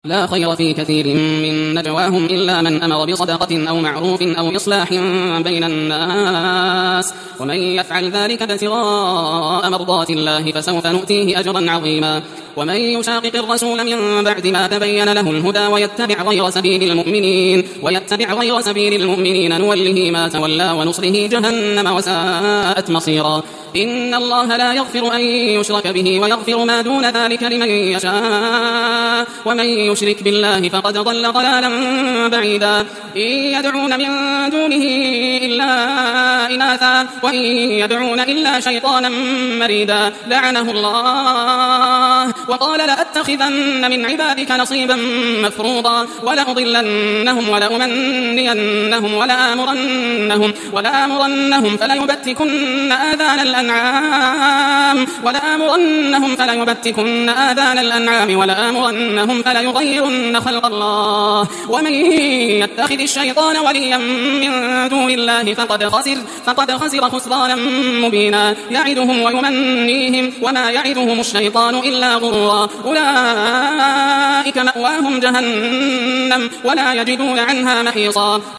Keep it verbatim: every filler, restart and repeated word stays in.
لا خير في كثير من نجواهم إلا من أمر بصدقة أو معروف أو إصلاح بين الناس ومن يفعل ذلك ابتغاء مرضات الله فسوف نؤتيه أجرا عظيما. ومن يشاقق الرسول من بعد ما تبين له الهدى ويتبع غير سبيل المؤمنين ويتبع غير سبيل المؤمنين نوله ما تولى ونصره جهنم وساءت مصيرا. إن الله لا يغفر أن يشرك به ويغفر ما دون ذلك لمن يشاء ومن يشرك بالله فقد ضل ضلالا بعيدا. إن يدعون من دونه إلا إناثا وإن يدعون إلا شيطانا مريدا لعنه الله وقال لأتخذن من عبادك نصيبا مفروضا ولأضلنهم ولأمنينهم ولآمرنهم, ولآمرنهم فليبتكن آذان الأنعام ولآمرنهم فليبتكن آذان الأنعام ولآمرنهم فليغيرن خلق الله. ومن يتخذ الشيطان وليا من دون الله فقد خسر فقد خسر خسرانا مبينا. يعدهم ويمنيهم وما يعدهم الشيطان إلا غرورا. أولئك مأواهم جهنم ولا يجدون عنها محيصا.